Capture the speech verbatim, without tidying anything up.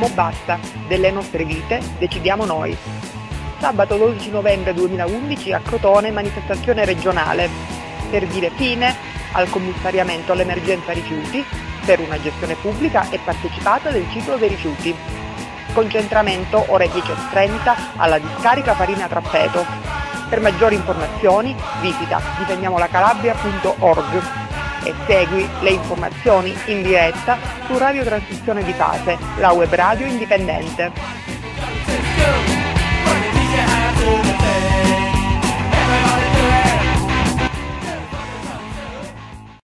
Mo basta, delle nostre vite decidiamo noi. Sabato dodici novembre duemilaundici a Crotone manifestazione regionale per dire fine al commissariamento all'emergenza rifiuti per una gestione pubblica e partecipata del ciclo dei rifiuti. Concentramento ore dieci e trenta alla discarica Farina Trappeto. Per maggiori informazioni visita difendiamolacalabria punto org e segui le informazioni in diretta su Radio Trasmissione di Fase, la web radio indipendente.